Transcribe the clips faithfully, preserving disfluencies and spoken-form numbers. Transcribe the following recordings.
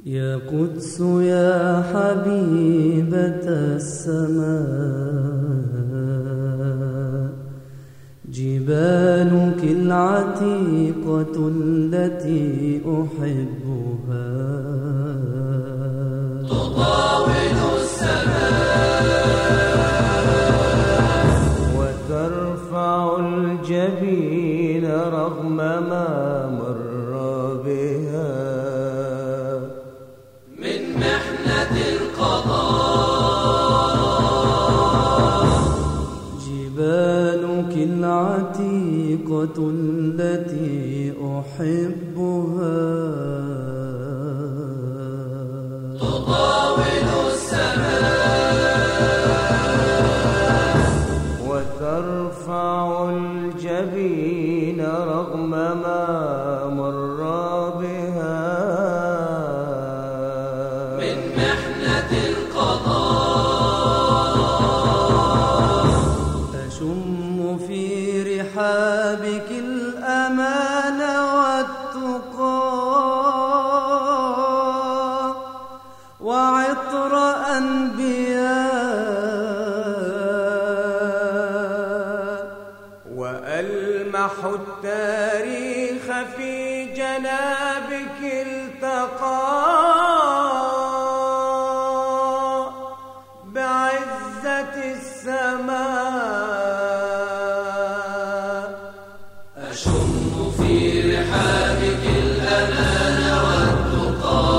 يا قدس يا حبيبة السماء، جبالك العتيقة التي أحبها تطاول السماء وترفع الجبين رغم ما مر بها من محنة القضاء. جبالك العتيقة التي أحبها تطاول السماء وترفع الجبين رغم ما مر بها من محنة القضاء. أشم في رحابك الأمان والتقى وعطر أنبياء، وألمح التاريخ في جنابك التقى بعزة السماء. أشم في رحابك الأمان والتقى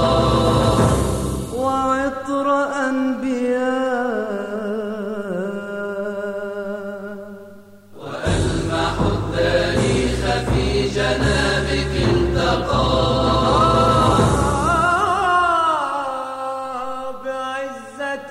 وعطر أنبياء، وألمح التاريخ في جنابك التقى بعزة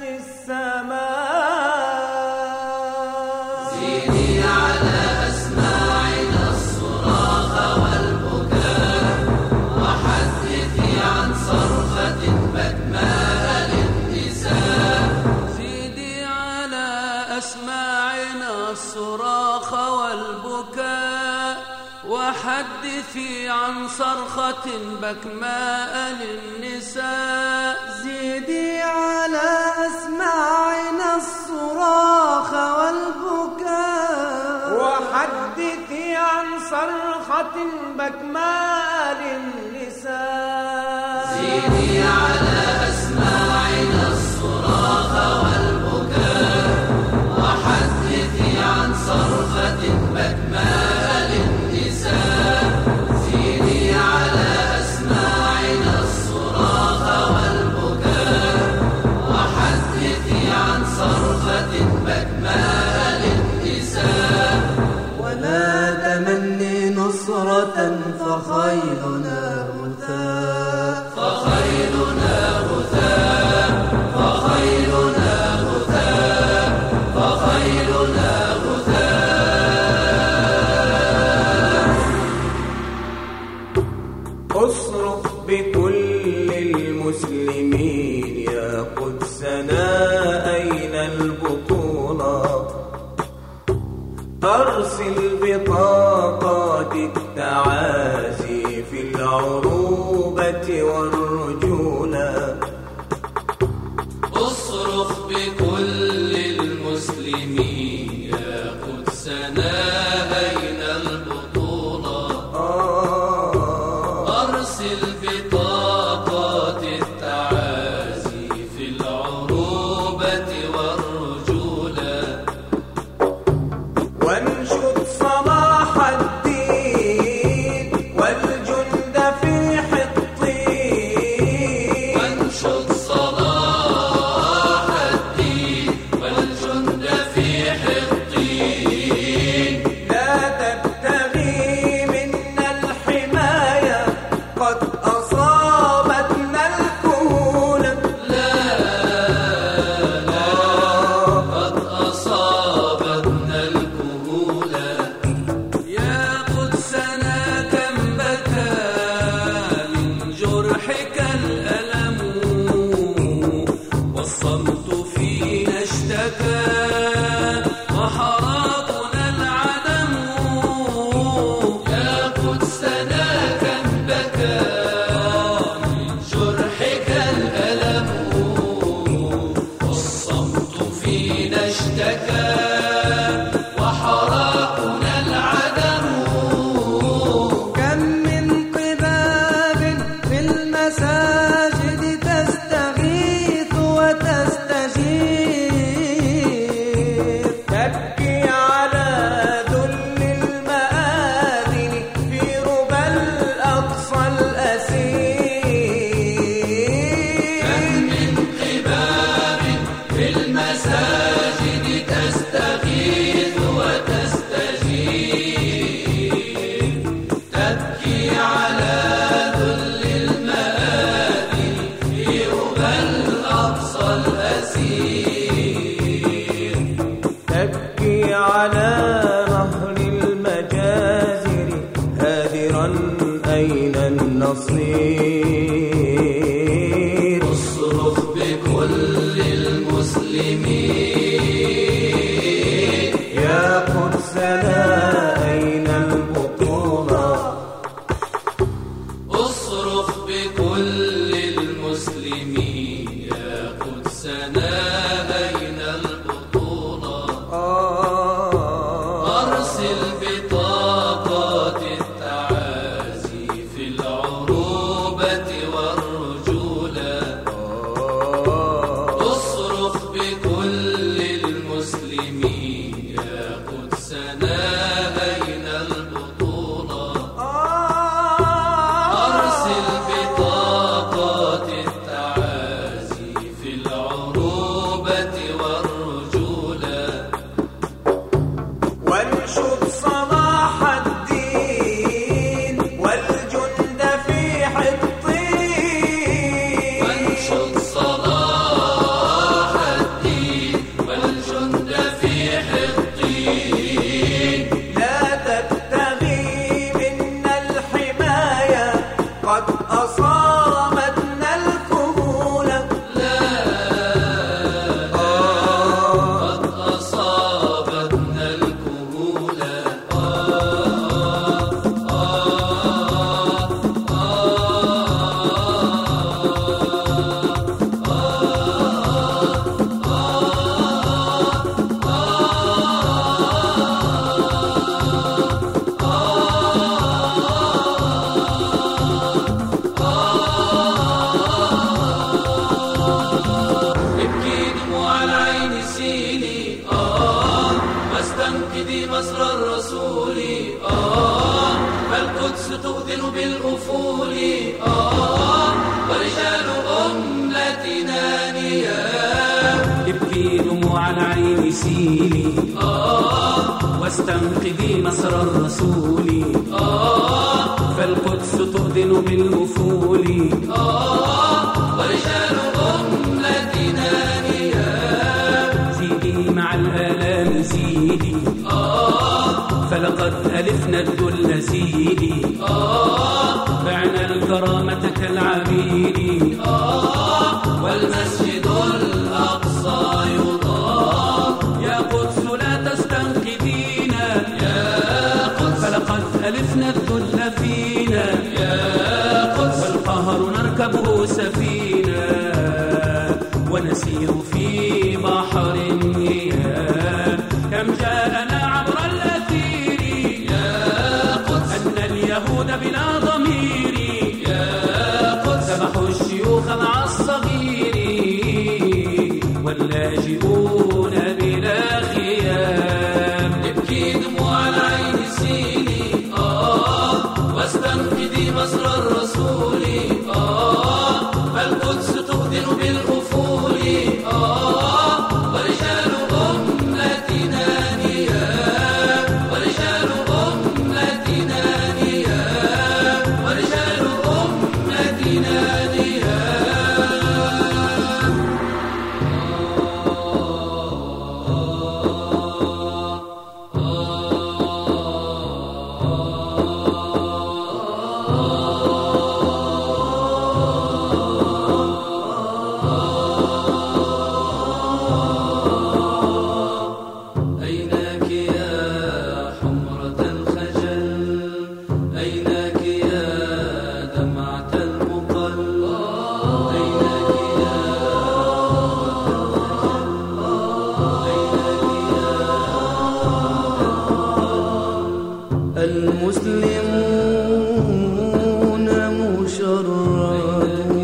السماء. زيدي على أسماعنا الصراخ والبكاء، وحدثي عن صرخة بكماء للنساء. زيدي على أسماعنا الصراخ والبكاء، وحدثي عن صرخة بكماء للنساء. زيدي على أسماعنا الصراخ والبكاء، وحدثي عن صرخة بكماء للنساء. زيدي على أسماعنا الصراخ والبكاء، وحدثي عن صرخة بكماء للنساء. زيدي على أسماعنا الصراخ والبكاء، وحدثي عن صرخة بكماء للنساء. ولا تمني نصرة فخيلنا غثاء، فخيلنا غثاء فخيلنا غثاء فخيلنا غثاء. اصرخ بكل المسلمين يا قدسنا أين البطولة، أرسل بطاقات التعازي في العروبة والرجولة. اصرخ بكل المسلمين يا قدسنا أين البطولة، أرسل بطاقات التعازي في العروبة والرجولة. وانشد صلاح الدين والجند في حطين، وانشد صلاح الدين والجند في حطين. لا تبتغي منا الحماية قد أصاب النصير. اصرخ بكل المسلمين يا قدسنا أين البطولة. اصرخ بكل المسلمين يا قدسنا أين البطولة. أرسل بطاقات التعازي في العروبة والرجولة. اصرخ بكل المسلمين يا قدسنا أين البطولة. أرسل بطاقات التعازي في العروبة والرجولة. وانشد صلاح الدين والجند في حطين. وانشد صلاح الدين والجند في حطين. لا تبتغي منا الحماية قد أصابتنا الكهولة. قد أصابتنا الكهولة. ابكي دموع العين سيلي آه واستنقذي مصر الرسول آه فالقدس تؤذن بالأفول آه ورجال أمتنا نيام. ابكي دموع العين سيلي آه واستنقذي مصر الرسول آه فالقدس تؤذن بالأفول آه ورجال أمتنا نيام. زيدي مع الآلام زيدي آه فلقد ألفنا الذل زيدي آه بعنا الكرامة كالعبيد والمسجد الأقصى يطاف. يا قدس لا تستنقذينا يا قدس فلقد ألفنا الذل فينا يا قدس والقهر نركبه سفينة ونسير في بحر النيام. كم جاءنا عبر الأثير يا قدس أن اليهود بلا ضمير يا قدس ذبحوا الشيوخ مع الصغير واللاجئون بلا خيام. ابكي دموع العين سيلي آه واستنقذي مصر الرسول آه فالقدس تؤذن بالأفول آه ورجال أمتنا نيام. ورجال أمتنا نيام. ورجال أمتنا نيام. أينك يا حمرة الخجل. أينك يا دمعة المقل. أينك يا المسلمون مشردون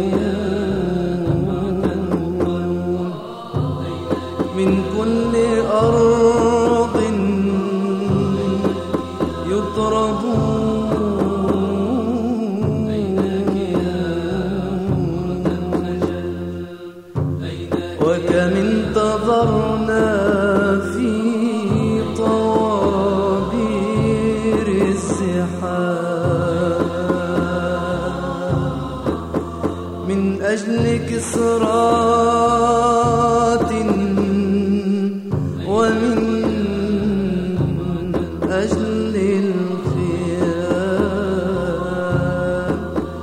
من كل أرض يطردون. وكم انتظرنا في طوابير الزحام من أجل كسرات ومن أجل الخيام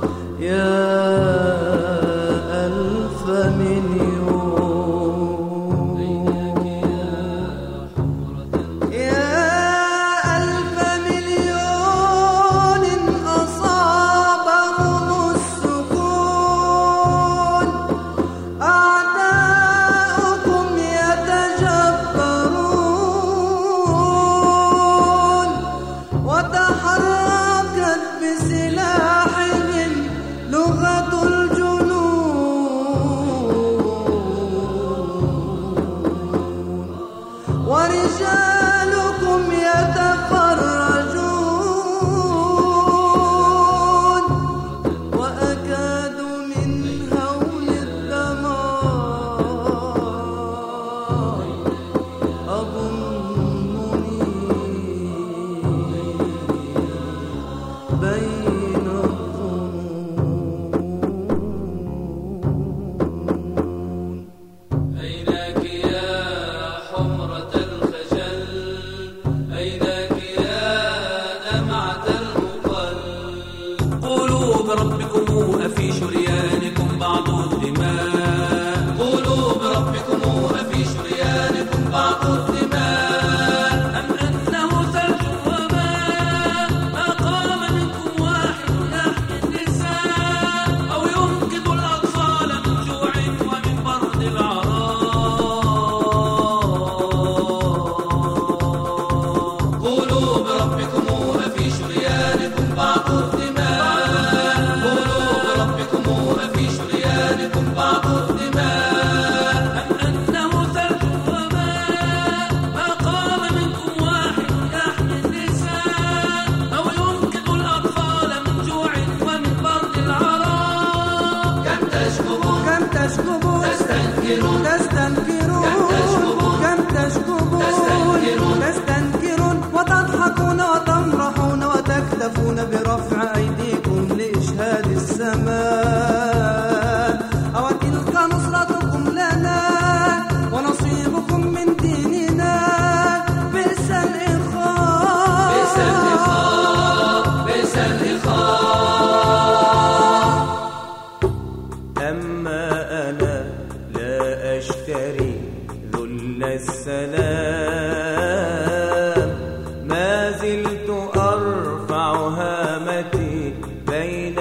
قولوا بربكم أفي شريانكم بعض الدماء قولوا بربكم أفي شريانكم بعض الدماء أم أنه ثلج وماء ما قام منكم واحد يحيي النساء أو ينقذ الأطفال من جوع ومن برد العراء قولوا بربكم أفي شريانكم بعض الدماء قولوا بربكم أفي شريانكم بعض الدماء أم أنه ثلج وماء ما قام منكم واحد يحيي النساء أو ينقذ الأطفال من جوع ومن برد العراء كم تشكبون كم تشكبون تستنكرون تستنكرون كم تشكبون كم تشكبون تستنكرون تستنكرون وتضحكون وتمرحون وتكتفون برفع أيديكم لإشهاد السماء أو تلك نصرتكم لنا ونصيبكم من ديننا بئس الإخاء بئس الإخاء بئس الإخاء أما أنا لا أشتري ذل السلام ما زلت أرفع هامتي بين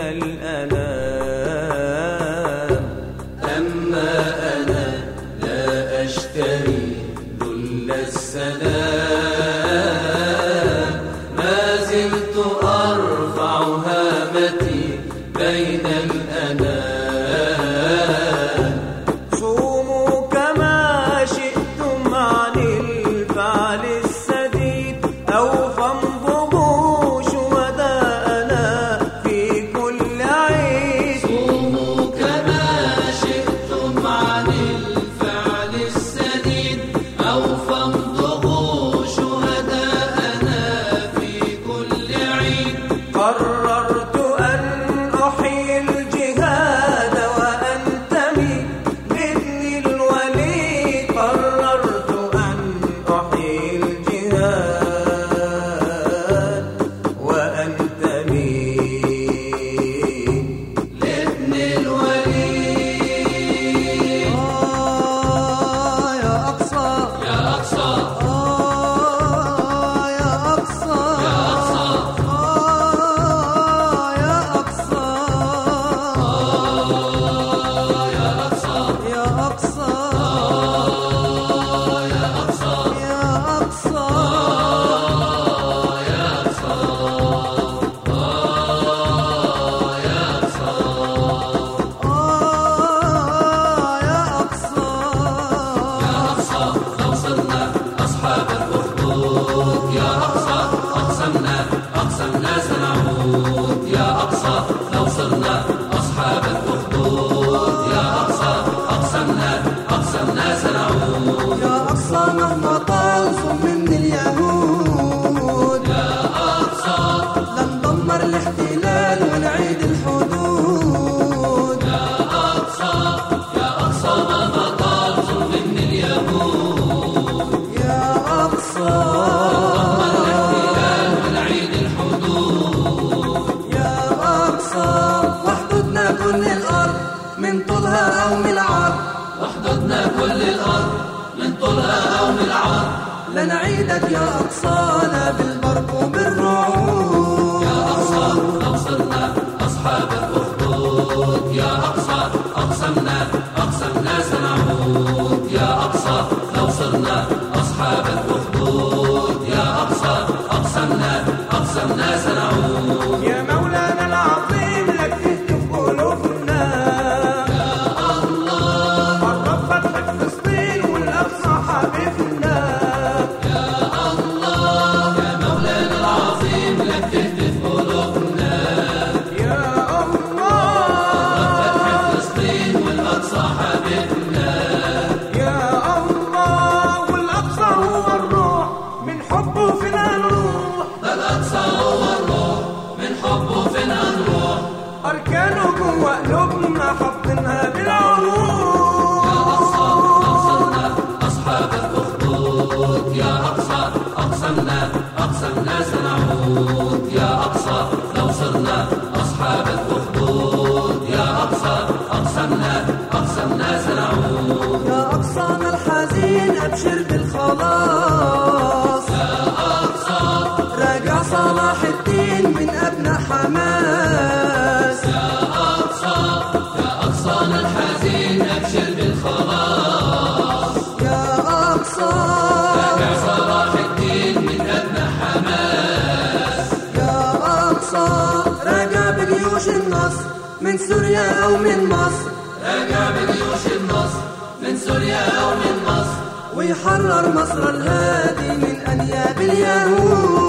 الأنام أما أنا لا أشتري ذل السلام ما زلت أرفع هامتي بين الأنام صوموا كما شئتم عن الفعل السديد أو فانضبوا شهداءنا في كل عيد صوموا كما شئتم عن الفعل السديد أو فامضغوا شهداءنا في كل عيد قررت أن أحيي الجهاد وأنتمي بابن الوليد قررت أن أحيي الجهاد وأنتمي لابن الوليد آه يا أقصى يا أقصى آه يا أقصى يا أقصى آه يا أقصى يا أقصى يا أقصى يا أقصى يا أقصى يا أقصى آه يا أقصى أقصى لو صرنا أصحاب الأخدود يا أقصى أقسمنا أقسمنا سنعود يا أقصى لو صرنا أصحاب الأخدود يا أقصى أقسمنا أقسمنا سنعود يا أقصى مهما طال من اليهود يا أقصى لن ندمر الاحتلال ونعيد الحدود يا أقصى يا أقصى مهما طال ظلم من اليهود يا أقصى الاحتلال ونعيد الحدود يا أقصى واحدودنا كل الأرض من طولها أو من العرض وحدتنا كل الأرض من طولها أو من العرض لنعيدك يا أقصانا بالبرق وبالرعود يا أقصى لو صرنا أصحاب الأخدود يا أقصى أقسمنا أقسمنا سنعود يا أقصى لو صرنا أصحاب الأخدود يا أقصى أقسمنا أقسمنا سنعود يا مولانا العظيم لك تهتف قلوبنا يا الله قرب فتح فلسطين والأقصى حبيبنا يا الله يا مولانا العظيم لك تهتف قلوبنا يا الله فتح فلسطين والأقصى حبيبنا يا الله والأقصى هو الروح من حبه فينا نروح الأقصى هو الروح من حبه فينا نروح أركانه جوا قلوبنا حاطينها بالعروض يا أقصى لو صرنا أصحاب الأخدود يا أقصى أقسمنا أقسمنا سنعود يا أقصى لو صرنا أصحاب من سوريا أو من مصر، راجع بجيوش النصر من سوريا أو من مصر، ويحرر مصر الهادي من أنياب اليهود.